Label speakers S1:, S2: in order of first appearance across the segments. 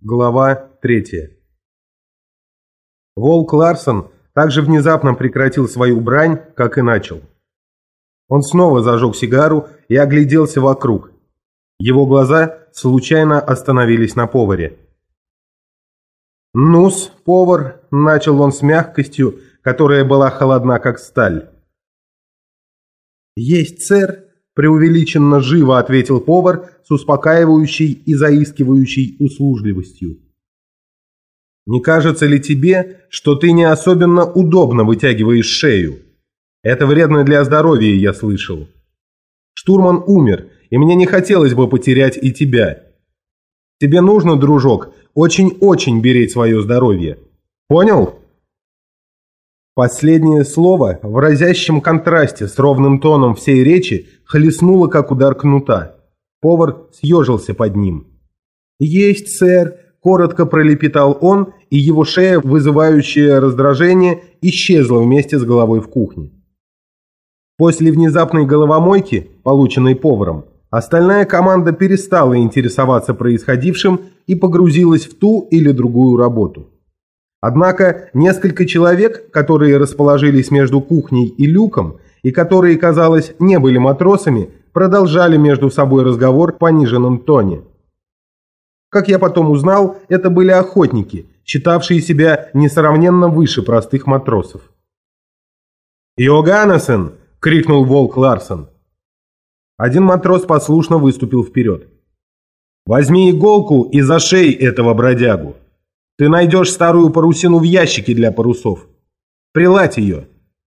S1: Глава 3. Волк Ларсон также внезапно прекратил свою брань, как и начал. Он снова зажег сигару и огляделся вокруг. Его глаза случайно остановились на поваре. «Ну-с, повар», — начал он с мягкостью, которая была холодна, как сталь. «Есть, сэр», — преувеличенно живо ответил повар с успокаивающей и заискивающей услужливостью. «Не кажется ли тебе, что ты не особенно удобно вытягиваешь шею? Это вредно для здоровья, я слышал. Штурман умер, и мне не хотелось бы потерять и тебя. Тебе нужно, дружок, очень-очень беречь свое здоровье. Понял?» Последнее слово в разящем контрасте с ровным тоном всей речи хлестнуло, как удар кнута. Повар съежился под ним. «Есть, сэр», — коротко пролепетал он, и его шея, вызывающая раздражение, исчезла вместе с головой в кухне. После внезапной головомойки, полученной поваром, остальная команда перестала интересоваться происходившим и погрузилась в ту или другую работу. Однако несколько человек, которые расположились между кухней и люком, и которые, казалось, не были матросами, продолжали между собой разговор в пониженном тоне. Как я потом узнал, это были охотники, считавшие себя несравненно выше простых матросов. «Йоганнесен!» — крикнул Волк Ларсон. Один матрос послушно выступил вперед. «Возьми иголку и зашей этого бродягу. Ты найдешь старую парусину в ящике для парусов. Приладь ее».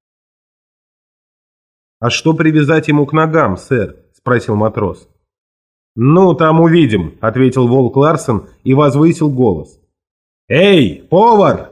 S1: «А что привязать ему к ногам, сэр?» – спросил матрос. «Ну, там увидим», – ответил Волк Ларсон и возвысил голос. «Эй, повар!»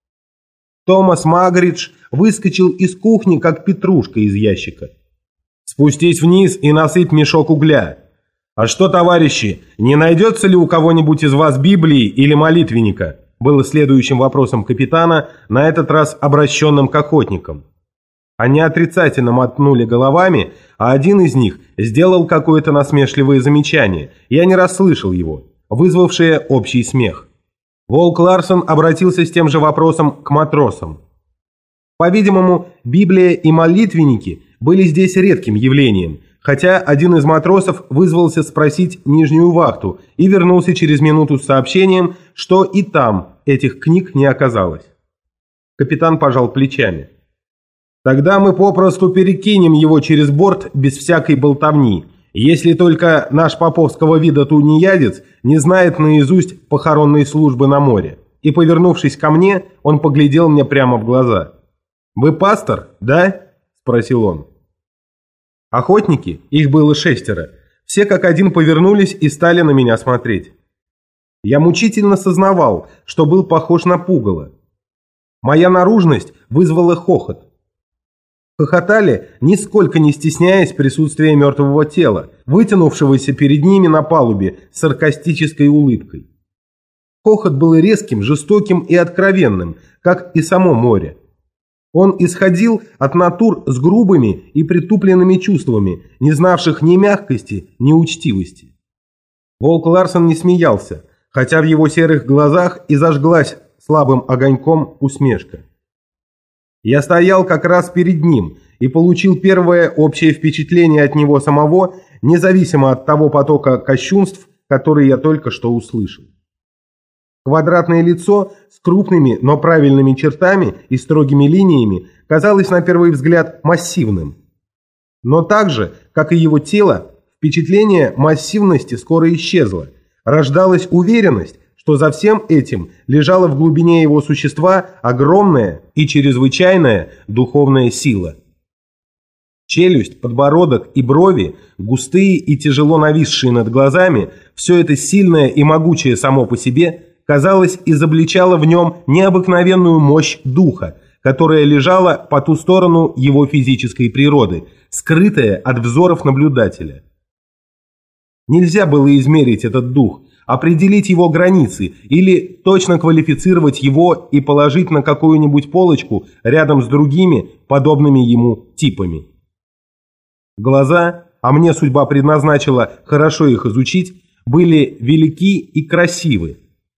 S1: Томас Магридж выскочил из кухни, как петрушка из ящика. «Спустись вниз и насыпь мешок угля. А что, товарищи, не найдется ли у кого-нибудь из вас Библии или молитвенника?» Было следующим вопросом капитана, на этот раз обращенным к охотникам. Они отрицательно мотнули головами, а один из них сделал какое-то насмешливое замечание, я не расслышал его, вызвавшее общий смех. Волк Ларсон обратился с тем же вопросом к матросам. По-видимому, Библия и молитвенники были здесь редким явлением, хотя один из матросов вызвался спросить нижнюю вахту и вернулся через минуту с сообщением, что и там этих книг не оказалось. Капитан пожал плечами. «Тогда мы попросту перекинем его через борт без всякой болтовни, если только наш поповского вида тунеядец не знает наизусть похоронной службы на море». И, повернувшись ко мне, он поглядел мне прямо в глаза. «Вы пастор, да?» – спросил он. Охотники, их было 6, все как один повернулись и стали на меня смотреть. Я мучительно сознавал, что был похож на пугало. Моя наружность вызвала хохот. Хохотали, нисколько не стесняясь присутствия мертвого тела, вытянувшегося перед ними на палубе с саркастической улыбкой. Хохот был резким, жестоким и откровенным, как и само море. Он исходил от натур с грубыми и притупленными чувствами, не знавших ни мягкости, ни учтивости. Волк Ларсон не смеялся, хотя в его серых глазах и зажглась слабым огоньком усмешка. Я стоял как раз перед ним и получил первое общее впечатление от него самого, независимо от того потока кощунств, который я только что услышал. Квадратное лицо с крупными, но правильными чертами и строгими линиями казалось на первый взгляд массивным. Но так же, как и его тело, впечатление массивности скоро исчезло. Рождалась уверенность, что за всем этим лежала в глубине его существа огромная и чрезвычайная духовная сила. Челюсть, подбородок и брови, густые и тяжело нависшие над глазами, все это сильное и могучее само по себе, казалось, изобличало в нем необыкновенную мощь духа, которая лежала по ту сторону его физической природы, скрытая от взоров наблюдателя. Нельзя было измерить этот дух, определить его границы или точно квалифицировать его и положить на какую-нибудь полочку рядом с другими, подобными ему типами. Глаза, а мне судьба предназначила хорошо их изучить, были велики и красивы.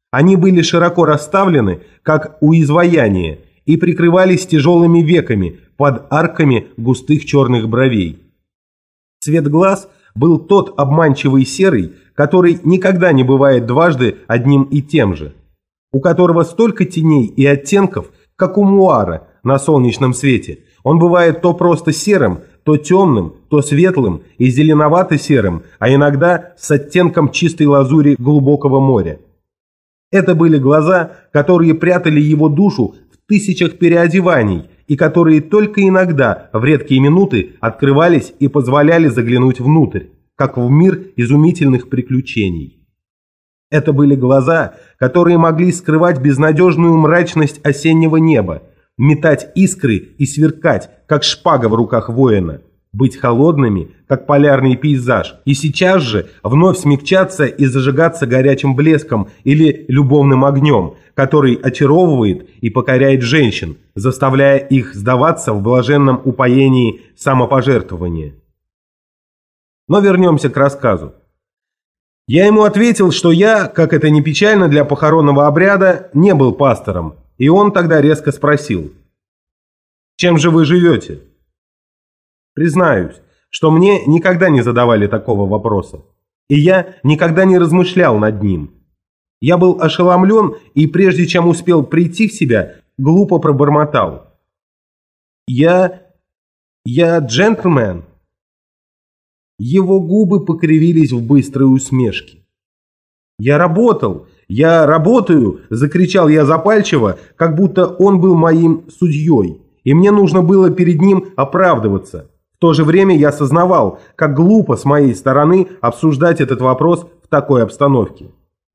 S1: Они были широко расставлены, как у изваяния, и прикрывались тяжелыми веками под арками густых черных бровей. Цвет глаз был тот обманчивый серый, который никогда не бывает дважды одним и тем же, у которого столько теней и оттенков, как у муара на солнечном свете. Он бывает то просто серым, то темным, то светлым и зеленовато-серым, а иногда с оттенком чистой лазури глубокого моря. Это были глаза, которые прятали его душу в тысячах переодеваний и которые только иногда, в редкие минуты, открывались и позволяли заглянуть внутрь, как в мир изумительных приключений. Это были глаза, которые могли скрывать безнадежную мрачность осеннего неба, метать искры и сверкать, как шпага в руках воина, быть холодными, как полярный пейзаж, и сейчас же вновь смягчаться и зажигаться горячим блеском или любовным огнем, который очаровывает и покоряет женщин, заставляя их сдаваться в блаженном упоении самопожертвования. Но вернемся к рассказу. Я ему ответил, что я, как это ни печально для похоронного обряда, не был пастором, и он тогда резко спросил: «Чем же вы живете?» Признаюсь, что мне никогда не задавали такого вопроса, и я никогда не размышлял над ним. Я был ошеломлен и, прежде чем успел прийти в себя, глупо пробормотал: «Я джентльмен». Его губы покривились в быстрой усмешке. «Я работаю!» – закричал я запальчиво, как будто он был моим судьей, и мне нужно было перед ним оправдываться. В то же время я сознавал, как глупо с моей стороны обсуждать этот вопрос в такой обстановке.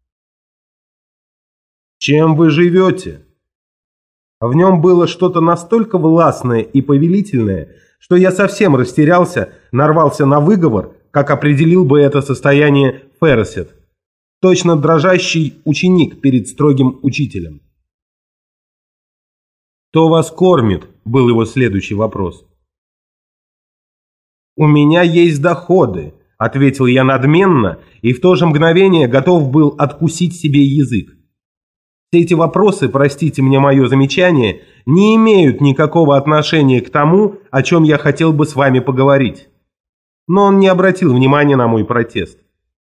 S1: «Чем вы живете?» В нем было что-то настолько властное и повелительное, что я совсем растерялся, нарвался на выговор, как определил бы это состояние Ферсет, точно дрожащий ученик перед строгим учителем. «Кто вас кормит?» – был его следующий вопрос. «У меня есть доходы», – ответил я надменно и в то же мгновение готов был откусить себе язык. Все эти вопросы, простите мне мое замечание, не имеют никакого отношения к тому, о чем я хотел бы с вами поговорить. Но он не обратил внимания на мой протест.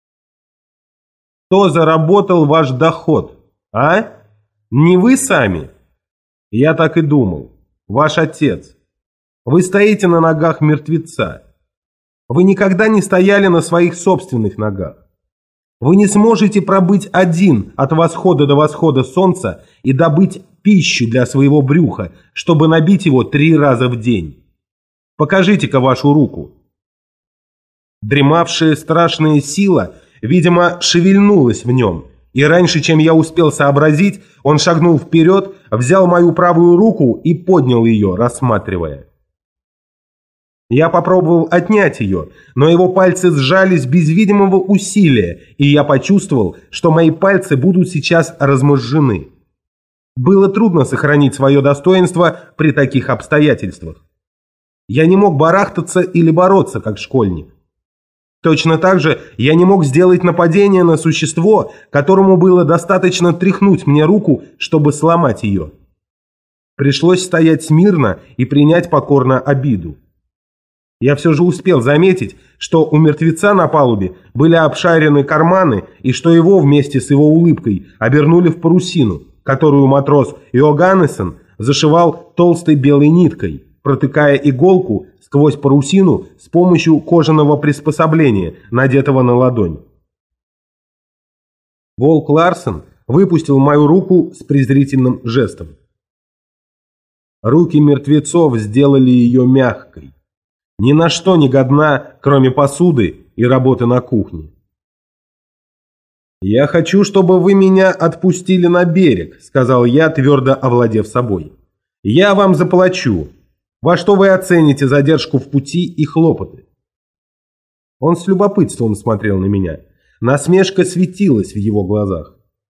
S1: «Кто заработал ваш доход, а? Не вы сами?» «Я так и думал. Ваш отец. Вы стоите на ногах мертвеца. Вы никогда не стояли на своих собственных ногах. Вы не сможете пробыть один от восхода до восхода солнца и добыть пищу для своего брюха, чтобы набить его 3 раза в день. Покажите-ка вашу руку». Дремавшая страшная сила, видимо, шевельнулась в нем, и раньше, чем я успел сообразить, он шагнул вперед, взял мою правую руку и поднял ее, рассматривая. Я попробовал отнять ее, но его пальцы сжались без видимого усилия, и я почувствовал, что мои пальцы будут сейчас размозжены. Было трудно сохранить свое достоинство при таких обстоятельствах. Я не мог барахтаться или бороться, как школьник. Точно так же я не мог сделать нападение на существо, которому было достаточно тряхнуть мне руку, чтобы сломать ее. Пришлось стоять смирно и принять покорно обиду. Я все же успел заметить, что у мертвеца на палубе были обшарены карманы и что его вместе с его улыбкой обернули в парусину, которую матрос Йоганнесен зашивал толстой белой ниткой, протыкая иголку сквозь парусину с помощью кожаного приспособления, надетого на ладонь. Волк Ларсен выпустил мою руку с презрительным жестом. Руки мертвецов сделали ее мягкой. Ни на что не годна, кроме посуды и работы на кухне. «Я хочу, чтобы вы меня отпустили на берег», — сказал я, твердо овладев собой. «Я вам заплачу. Во что вы оцените задержку в пути и хлопоты?» Он с любопытством смотрел на меня. Насмешка светилась в его глазах.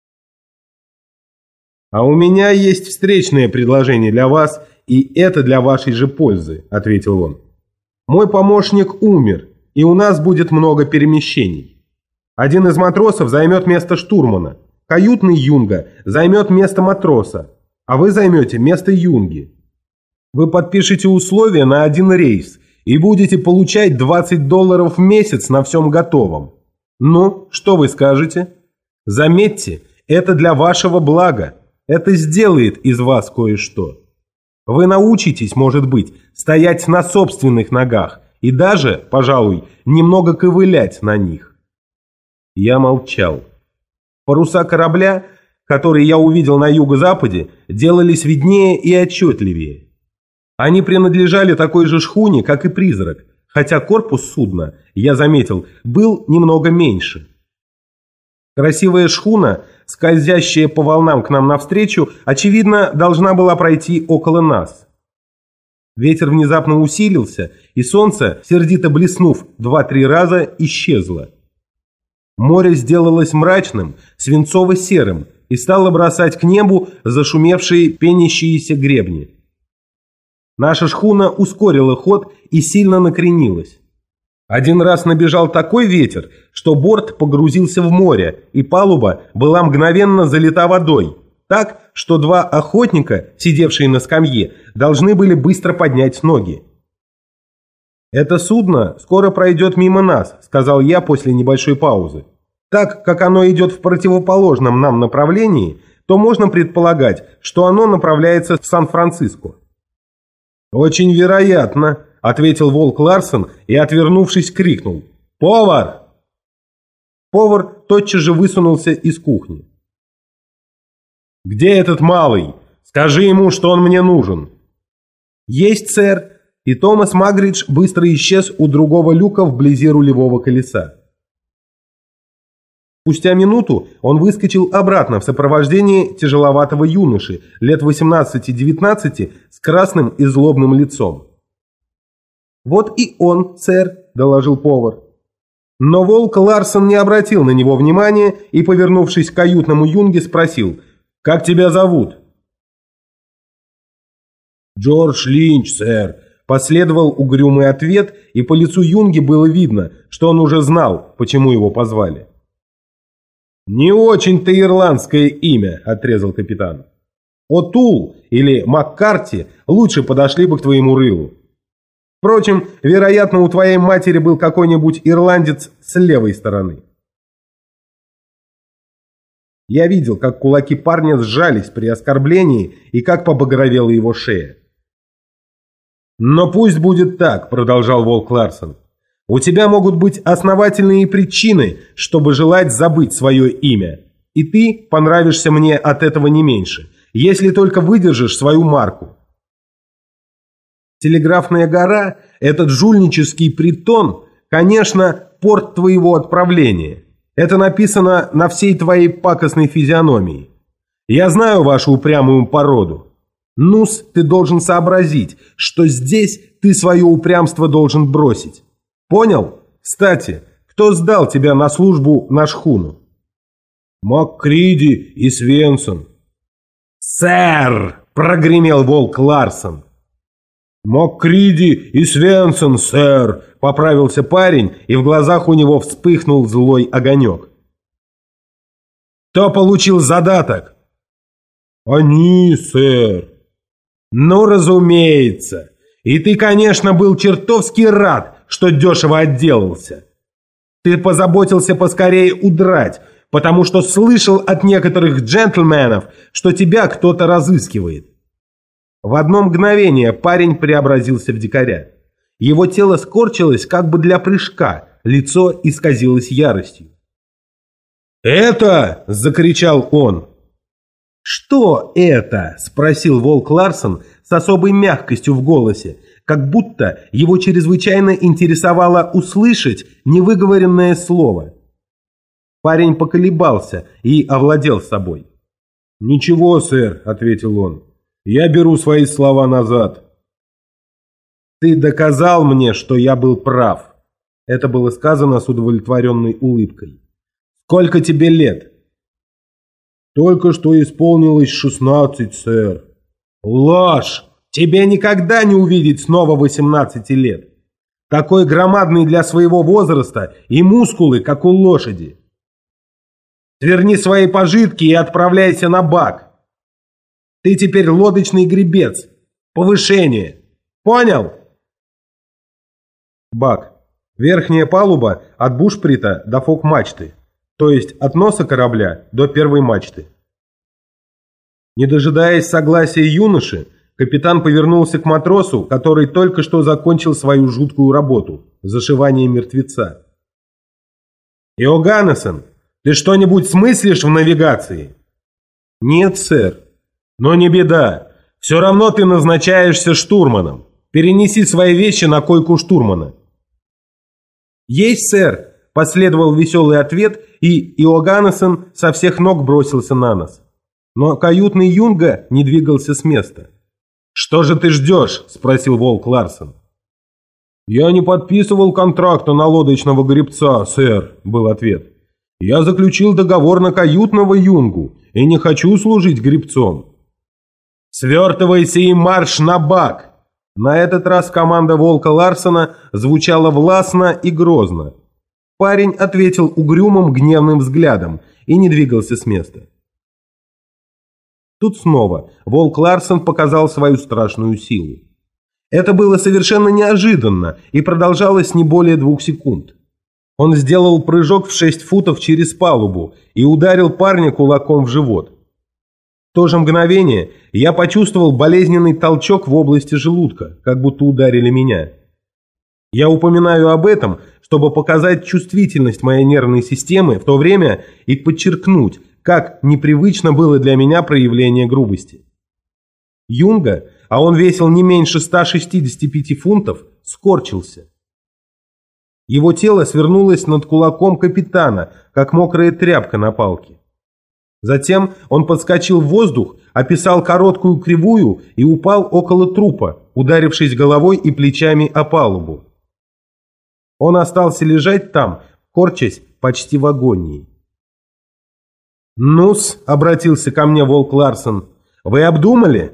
S1: «А у меня есть встречное предложение для вас, и это для вашей же пользы», — ответил он. «Мой помощник умер, и у нас будет много перемещений. Один из матросов займет место штурмана, Каютный юнга займет место матроса, а вы займете место юнги. Вы подпишете условия на один рейс и будете получать $20 в месяц на всем готовом. Ну, что вы скажете? Заметьте, это для вашего блага. Это сделает из вас кое-что. Вы научитесь, может быть, стоять на собственных ногах и даже, пожалуй, немного ковылять на них. Я молчал. Паруса корабля, которые я увидел на юго-западе, делались виднее и отчетливее. Они принадлежали такой же шхуне, как и «Призрак», хотя корпус судна, я заметил, был немного меньше. Красивая шхуна, скользящая по волнам к нам навстречу, очевидно, должна была пройти около нас. Ветер внезапно усилился, и солнце, сердито блеснув 2-3 раза, исчезло. Море сделалось мрачным, свинцово-серым и стало бросать к небу зашумевшие пенящиеся гребни. Наша шхуна ускорила ход и сильно накренилась. Один раз набежал такой ветер, что борт погрузился в море, и палуба была мгновенно залита водой, так, что 2 охотника, сидевшие на скамье, должны были быстро поднять ноги. «Это судно скоро пройдет мимо нас», — сказал я после небольшой паузы. «Так как оно идет в противоположном нам направлении, то можно предполагать, что оно направляется в Сан-Франциско». «Очень вероятно», — ответил Волк Ларсен и, отвернувшись, крикнул: «Повар!». Повар тотчас же высунулся из кухни. «Где этот малый? Скажи ему, что он мне нужен». «Есть, сэр», и Томас Магридж быстро исчез у другого люка вблизи рулевого колеса. Спустя минуту он выскочил обратно в сопровождении тяжеловатого юноши, лет 18-19, с красным и злобным лицом. «Вот и он, сэр», — доложил повар. Но Волк Ларсен не обратил на него внимания и, повернувшись к каютному юнге, спросил: «Как тебя зовут?» «Джордж Линч, сэр», — последовал угрюмый ответ, и по лицу юнги было видно, что он уже знал, почему его позвали. «Не очень-то ирландское имя», — отрезал капитан. «Отул или Маккарти лучше подошли бы к твоему рылу. Впрочем, вероятно, у твоей матери был какой-нибудь ирландец с левой стороны». Я видел, как кулаки парня сжались при оскорблении и как побагровела его шея. «Но пусть будет так», — продолжал Волк Ларсен. «У тебя могут быть основательные причины, чтобы желать забыть свое имя, и ты понравишься мне от этого не меньше, если только выдержишь свою марку. Телеграфная гора, этот жульнический притон, конечно, порт твоего отправления. Это написано на всей твоей пакостной физиономии. Я знаю вашу упрямую породу. Ну-с, ты должен сообразить, что здесь ты свое упрямство должен бросить. Понял? Кстати, кто сдал тебя на службу на шхуну?» «МакКриди и Свенсон». «Сэр!» – прогремел Волк Ларсен. «МакКриди и Свенсон, сэр!» – поправился парень, и в глазах у него вспыхнул злой огонек. «Кто получил задаток?» «Они, сэр». «Ну, разумеется. И ты, конечно, был чертовски рад, что дешево отделался. Ты позаботился поскорее удрать, потому что слышал от некоторых джентльменов, что тебя кто-то разыскивает». В одно мгновение парень преобразился в дикаря. Его тело скорчилось как бы для прыжка, лицо исказилось яростью. «Это!» – закричал он. «Что это?» – спросил Волк Ларсен с особой мягкостью в голосе, как будто его чрезвычайно интересовало услышать невыговоренное слово. Парень поколебался и овладел собой. «Ничего, сэр», – ответил он. «Я беру свои слова назад». «Ты доказал мне, что я был прав». Это было сказано с удовлетворенной улыбкой. «Сколько тебе лет?» «Только что исполнилось 16, сэр». «Ложь! Тебе никогда не увидеть снова 18 лет. Такой громадный для своего возраста и мускулы, как у лошади». Сверни свои пожитки и отправляйся на бак. Ты теперь лодочный гребец. Повышение. Понял? Бак. Верхняя палуба от бушприта до фок-мачты, то есть от носа корабля до первой мачты. Не дожидаясь согласия юноши, капитан повернулся к матросу, который только что закончил свою жуткую работу – зашивание мертвеца. «Иоганнесен, ты что-нибудь смыслишь в навигации?» «Нет, сэр». «Но не беда. Все равно ты назначаешься штурманом. Перенеси свои вещи на койку штурмана». «Есть, сэр», – последовал веселый ответ, и Иоганнесен со всех ног бросился на нос. Но каютный юнга не двигался с места. «Что же ты ждешь?» – спросил Волк Ларсен. «Я не подписывал контракта на лодочного гребца, сэр», – был ответ. «Я заключил договор на каютного юнгу и не хочу служить гребцом». «Свертывайся и марш на бак!» На этот раз команда Волка Ларсена звучала властно и грозно. Парень ответил угрюмым гневным взглядом и не двигался с места. Тут снова Волк Ларсен показал свою страшную силу. Это было совершенно неожиданно и продолжалось не более 2 секунд. Он сделал прыжок в 6 футов через палубу и ударил парня кулаком в живот. В то же мгновение я почувствовал болезненный толчок в области желудка, как будто ударили меня. Я упоминаю об этом, чтобы показать чувствительность моей нервной системы в то время и подчеркнуть, как непривычно было для меня проявление грубости. Юнга, а он весил не меньше 165 фунтов, скорчился. Его тело свернулось над кулаком капитана, как мокрая тряпка на палке. Затем он подскочил в воздух, описал короткую кривую и упал около трупа, ударившись головой и плечами о палубу. Он остался лежать там, корчась почти в агонии. «Ну-с», — обратился ко мне Волк Ларсен, — «вы обдумали?»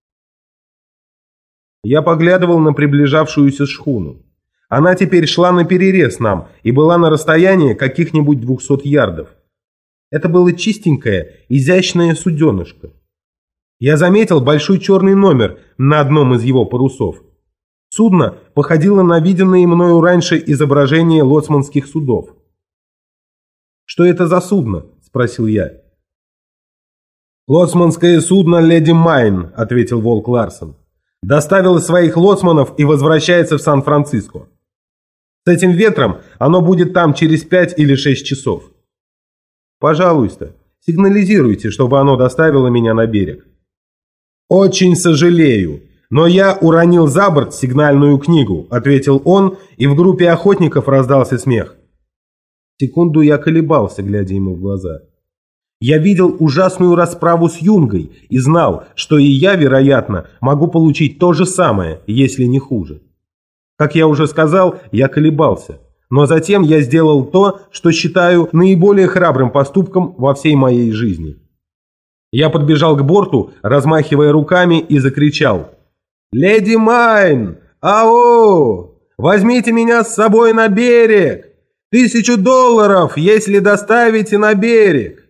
S1: Я поглядывал на приближавшуюся шхуну. Она теперь шла наперерез нам и была на расстоянии каких-нибудь 200 ярдов. Это было чистенькое, изящное суденышко. Я заметил большой черный номер на одном из его парусов. Судно походило на виденные мною раньше изображения лоцманских судов. «Что это за судно?» – спросил я. «Лоцманское судно «Леди Майн», – ответил Волк Ларсен. «Доставило своих лоцманов и возвращается в Сан-Франциско. С этим ветром оно будет там через 5 или 6 часов. Пожалуйста, сигнализируйте, чтобы оно доставило меня на берег». «Очень сожалею, но я уронил за борт сигнальную книгу», — ответил он, и в группе охотников раздался смех. Секунду я колебался, глядя ему в глаза. Я видел ужасную расправу с Юнгой и знал, что и я, вероятно, могу получить то же самое, если не хуже. Как я уже сказал, я колебался. Но затем я сделал то, что считаю наиболее храбрым поступком во всей моей жизни. Я подбежал к борту, размахивая руками, и закричал: «Леди Майн! Ау! Возьмите меня с собой на берег! $1000, если доставите на берег!»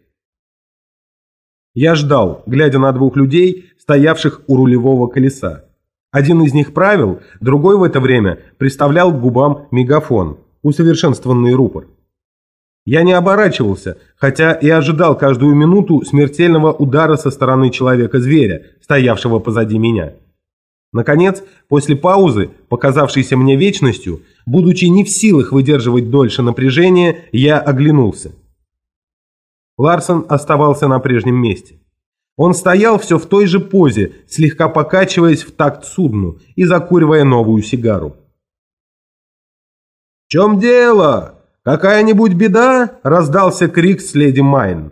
S1: Я ждал, глядя на 2 людей, стоявших у рулевого колеса. Один из них правил, другой в это время приставлял к губам мегафон, усовершенствованный рупор. Я не оборачивался, хотя и ожидал каждую минуту смертельного удара со стороны человека-зверя, стоявшего позади меня. Наконец, после паузы, показавшейся мне вечностью, будучи не в силах выдерживать дольше напряжения, я оглянулся. Ларсен оставался на прежнем месте. Он стоял все в той же позе, слегка покачиваясь в такт судну и закуривая новую сигару. «В чем дело? Какая-нибудь беда?» – раздался крик с леди Майн.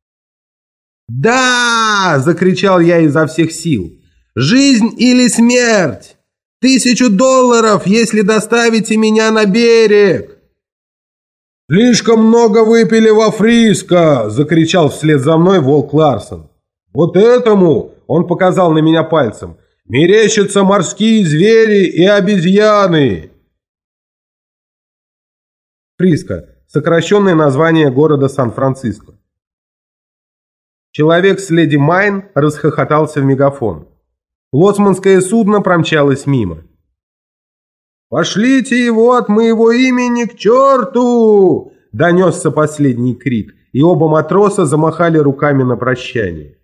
S1: «Да!» – закричал я изо всех сил. «Жизнь или смерть! $1000, если доставите меня на берег!» «Слишком много выпили во Фриско!» – закричал вслед за мной Волк Ларсен. «Вот этому!» – он показал на меня пальцем. «Мерещатся морские звери и обезьяны!» Фриско – сокращенное название города Сан-Франциско. Человек с леди Майн расхохотался в мегафон. Лоцманское судно промчалось мимо. «Пошлите его от моего имени к черту!» – донесся последний крик, и оба матроса замахали руками на прощание.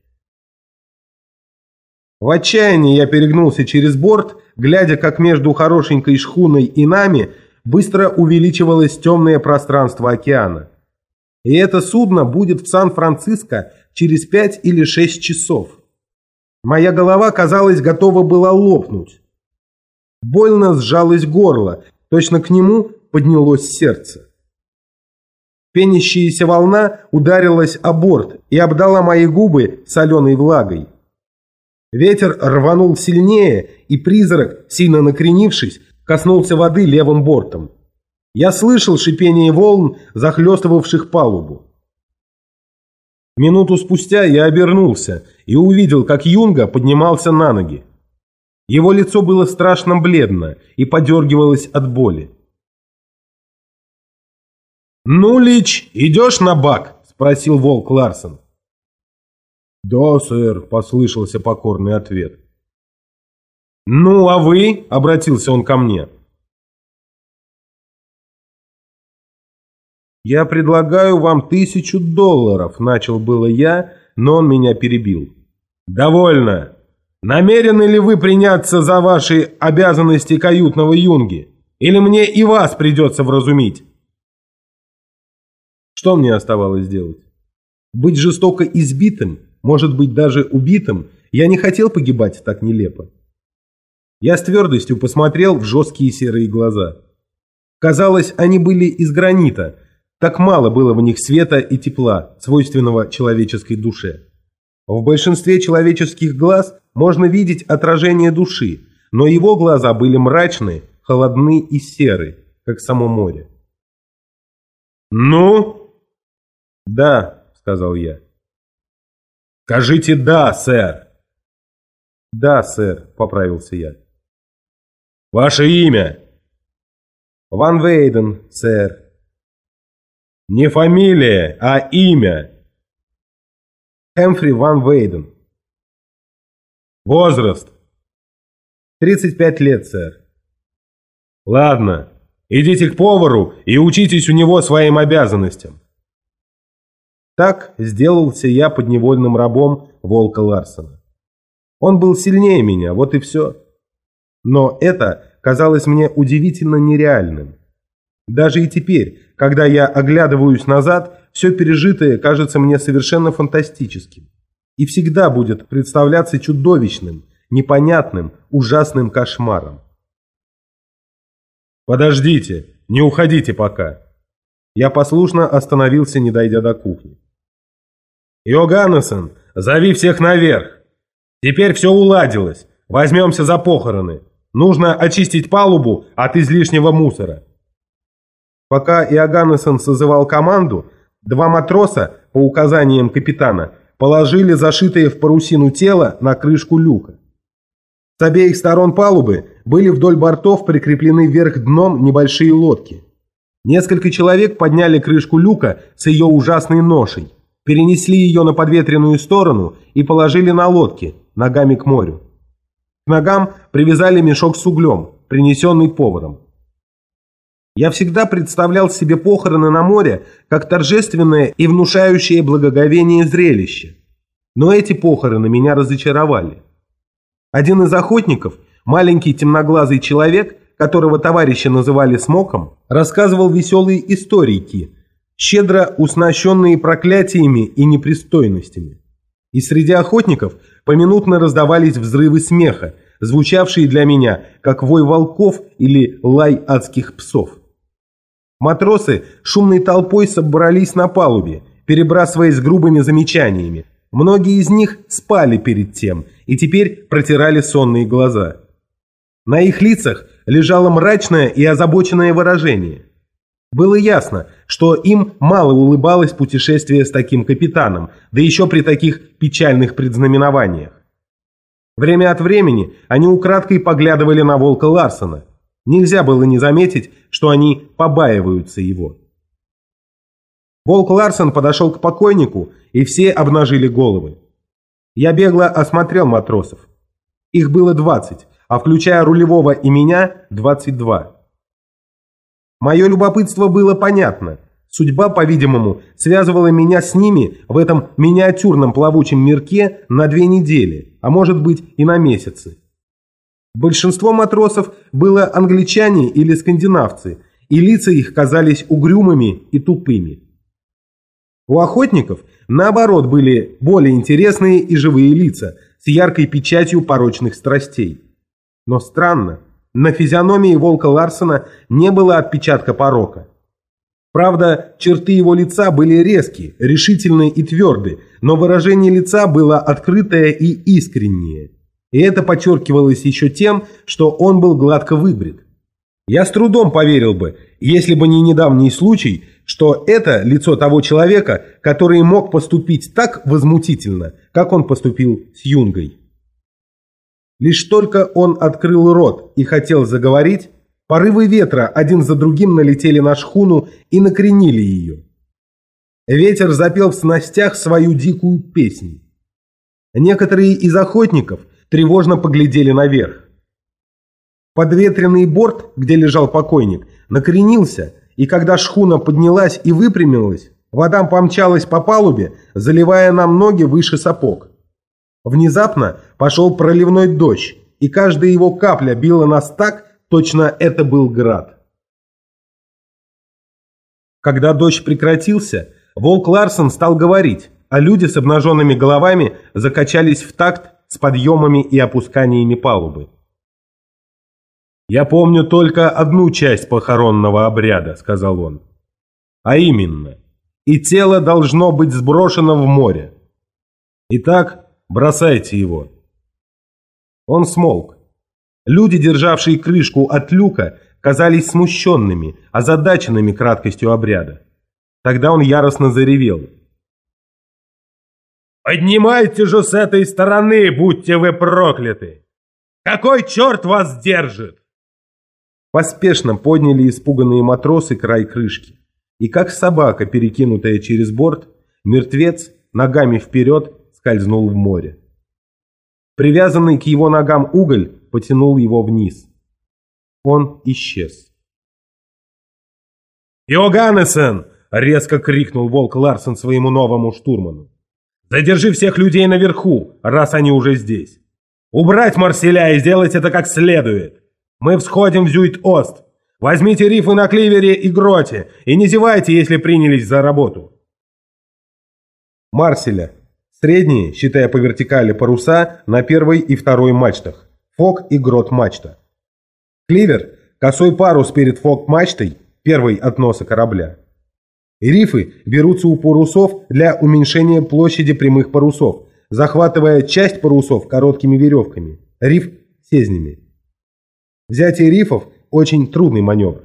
S1: В отчаянии я перегнулся через борт, глядя, как между хорошенькой шхуной и нами быстро увеличивалось темное пространство океана. И это судно будет в Сан-Франциско через 5 или 6 часов. Моя голова, казалось, готова была лопнуть. Больно сжалось горло, точно к нему поднялось сердце. Пенящаяся волна ударилась о борт и обдала мои губы соленой влагой. Ветер рванул сильнее, и призрак, сильно накренившись, коснулся воды левым бортом. Я слышал шипение волн, захлестывавших палубу. Минуту спустя я обернулся и увидел, как Юнга поднимался на ноги. Его лицо было страшно бледно и подергивалось от боли. «Ну, Лич, идешь на бак?» – спросил Волк Ларсен. «Да, сэр», – послышался покорный ответ. «Ну, а вы?» – обратился он ко мне. «Я предлагаю вам $1000, – начал было я, но он меня перебил. «Довольно. Намерены ли вы приняться за ваши обязанности каютного юнги? Или мне и вас придется вразумить?» Что мне оставалось делать? Быть жестоко избитым, может быть даже убитым, я не хотел погибать так нелепо. Я с твердостью посмотрел в жесткие серые глаза. Казалось, они были из гранита, так мало было в них света и тепла, свойственного человеческой душе. В большинстве человеческих глаз можно видеть отражение души, но его глаза были мрачны, холодны и серы, как само море. «Ну?» «Да», — сказал я. «Скажите «да», сэр». «Да, сэр», — поправился я. «Ваше имя?» «Ван Вейден, сэр». «Не фамилия, а имя?» «Хэмфри Ван Вейден». «Возраст?» 35 лет, сэр». «Ладно, идите к повару и учитесь у него своим обязанностям». Так сделался я подневольным рабом Волка Ларсена. Он был сильнее меня, вот и все. Но это казалось мне удивительно нереальным. Даже и теперь, когда я оглядываюсь назад, все пережитое кажется мне совершенно фантастическим. И всегда будет представляться чудовищным, непонятным, ужасным кошмаром. «Подождите, не уходите пока». Я послушно остановился, не дойдя до кухни. «Йоганнесен, зови всех наверх. Теперь все уладилось. Возьмемся за похороны. Нужно очистить палубу от излишнего мусора». Пока Иоганнесен созывал команду, два матроса, по указаниям капитана, положили зашитое в парусину тело на крышку люка. С обеих сторон палубы были вдоль бортов прикреплены вверх дном небольшие лодки. Несколько человек подняли крышку люка с ее ужасной ношей, перенесли ее на подветренную сторону и положили на лодки, ногами к морю. К ногам привязали мешок с углем, принесенный поваром. Я всегда представлял себе похороны на море как торжественное и внушающее благоговение зрелище. Но эти похороны меня разочаровали. Один из охотников, маленький темноглазый человек, которого товарищи называли Смоком, рассказывал веселые историйки, щедро уснащенные проклятиями и непристойностями. И среди охотников поминутно раздавались взрывы смеха, звучавшие для меня, как вой волков или лай адских псов. Матросы шумной толпой собрались на палубе, перебрасываясь грубыми замечаниями. Многие из них спали перед тем и теперь протирали сонные глаза. На их лицах лежало мрачное и озабоченное выражение. Было ясно, что им мало улыбалось путешествие с таким капитаном, да еще при таких печальных предзнаменованиях. Время от времени они украдкой поглядывали на Волка Ларсена. Нельзя было не заметить, что они побаиваются его. Волк Ларсен подошел к покойнику, и все обнажили головы. Я бегло осмотрел матросов. Их было 20, а включая рулевого и меня 22. Мое любопытство было понятно. Судьба, по-видимому, связывала меня с ними в этом миниатюрном плавучем мирке на 2 недели, а может быть и на месяцы. Большинство матросов было англичане или скандинавцы, и лица их казались угрюмыми и тупыми. У охотников, наоборот, были более интересные и живые лица с яркой печатью порочных страстей. Но странно, на физиономии волка Ларсена не было отпечатка порока. Правда, черты его лица были резкие, решительные и твердые, но выражение лица было открытое и искреннее. И это подчеркивалось еще тем, что он был гладко выбрит. Я с трудом поверил бы, если бы не недавний случай, что это лицо того человека, который мог поступить так возмутительно, как он поступил с Юнгой. Лишь только он открыл рот и хотел заговорить, порывы ветра один за другим налетели на шхуну и накренили ее. Ветер запел в снастях свою дикую песнь. Некоторые из охотников тревожно поглядели наверх. Подветренный борт, где лежал покойник, накренился, и когда шхуна поднялась и выпрямилась, вода помчалась по палубе, заливая нам ноги выше сапог. Внезапно пошел проливной дождь, и каждая его капля била нас так, точно это был град. Когда дождь прекратился, волк Ларсен стал говорить, а люди с обнаженными головами закачались в такт с подъемами и опусканиями палубы. «Я помню только одну часть похоронного обряда», — сказал он. «А именно, и тело должно быть сброшено в море. Итак, бросайте его». Он смолк. Люди, державшие крышку от люка, казались смущенными, озадаченными краткостью обряда. Тогда он яростно заревел. «Поднимайте же с этой стороны, будьте вы прокляты! Какой черт вас держит?» Поспешно подняли испуганные матросы край крышки. И как собака, перекинутая через борт, мертвец ногами вперед скользнул в море. Привязанный к его ногам уголь потянул его вниз. Он исчез. «Йоганнесен!» — резко крикнул волк Ларсен своему новому штурману. «Задержи всех людей наверху, раз они уже здесь. Убрать Марселя и сделать это как следует. Мы всходим в Зюит-Ост. Возьмите рифы на Кливере и Гроте и не зевайте, если принялись за работу». Марселя. Средние, считая по вертикали, паруса на первой и второй мачтах. Фок и Грот мачта. Кливер – косой парус перед фок-мачтой, первой от носа корабля. Рифы берутся у парусов для уменьшения площади прямых парусов, захватывая часть парусов короткими веревками, риф сезнями. Взятие рифов – очень трудный маневр.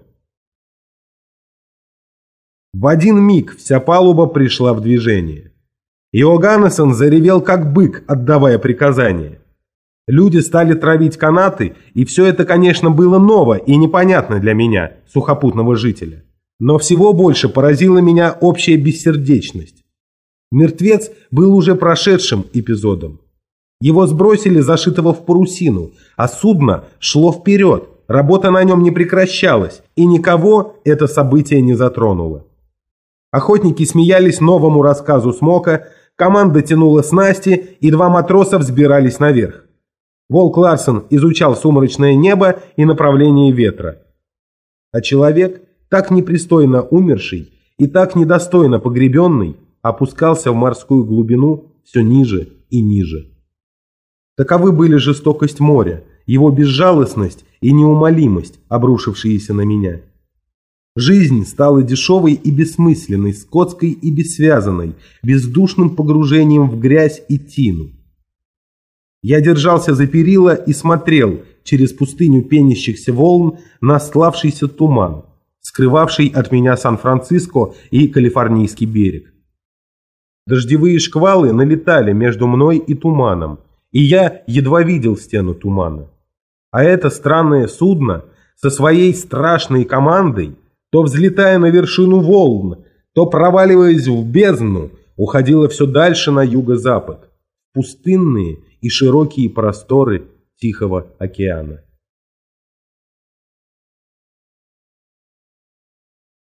S1: В один миг вся палуба пришла в движение. Йоганнесен заревел как бык, отдавая приказания. Люди стали травить канаты, и все это, конечно, было ново и непонятно для меня, сухопутного жителя. Но всего больше поразила меня общая бессердечность. Мертвец был уже прошедшим эпизодом. Его сбросили зашитого в парусину, а судно шло вперед, работа на нем не прекращалась, и никого это событие не затронуло. Охотники смеялись новому рассказу Смока, команда тянула снасти, и 2 матроса взбирались наверх. Волк Ларсен изучал сумрачное небо и направление ветра. А человек, так непристойно умерший и так недостойно погребенный, опускался в морскую глубину все ниже и ниже. Таковы были жестокость моря, его безжалостность и неумолимость, обрушившиеся на меня. Жизнь стала дешевой и бессмысленной, скотской и бессвязанной, бездушным погружением в грязь и тину. Я держался за перила и смотрел через пустыню пенящихся волн на стлавшийся туман, скрывавший от меня Сан-Франциско и Калифорнийский берег. Дождевые шквалы налетали между мной и туманом, и я едва видел стену тумана. А это странное судно со своей страшной командой, то взлетая на вершину волн, то, проваливаясь в бездну, уходила все дальше на юго-запад, в пустынные и широкие просторы Тихого океана.